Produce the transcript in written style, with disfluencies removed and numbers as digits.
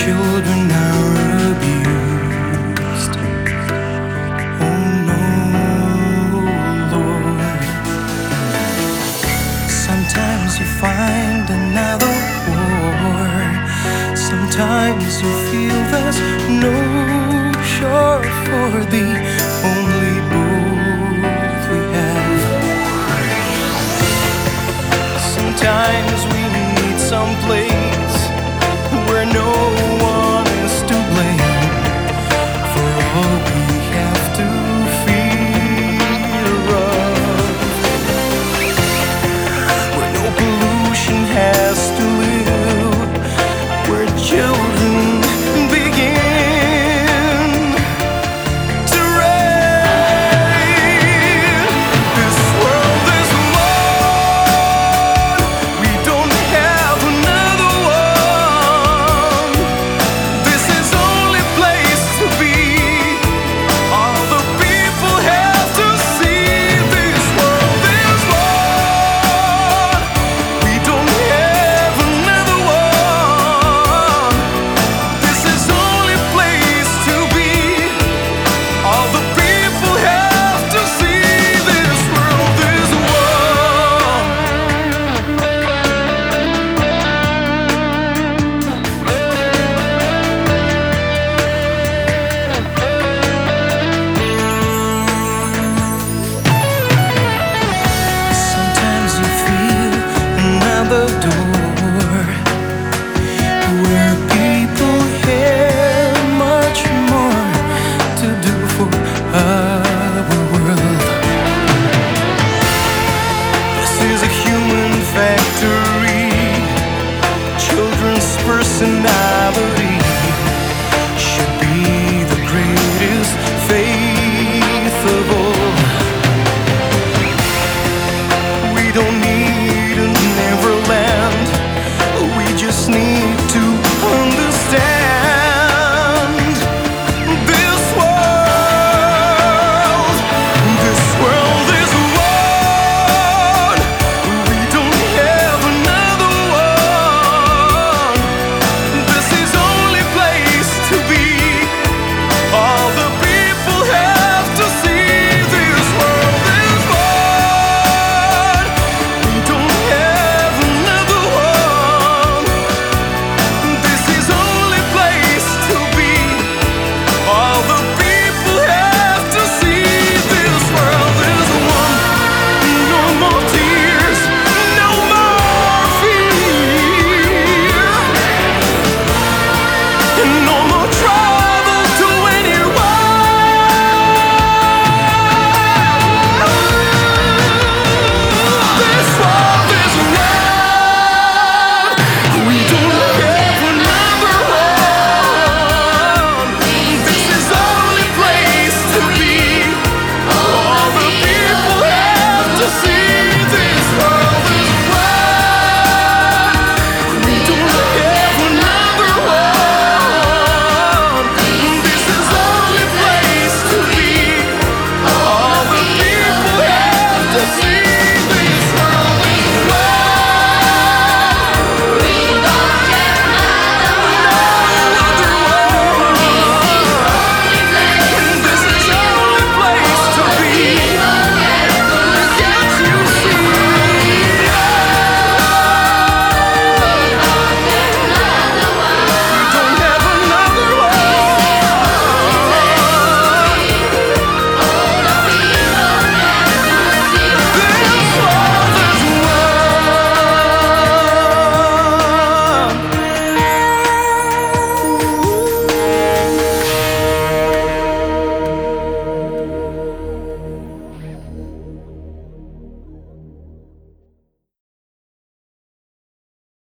children are abused. Oh no, Lord. Sometimes you find another war. Sometimes you feel there's no shore for the only boat we have. Sometimes we need some place where no one is to blame for all we have to fear of, where no pollution has to live, where children begin to reign. This world is one, we don't have another one. This is only place to be. All the people have to see. This world is one, we don't have another one. This is only place to be. All the people have to see. This world is one. Sometimes you feel another door where people have much more to do for our world. This is a human factory, children's personality.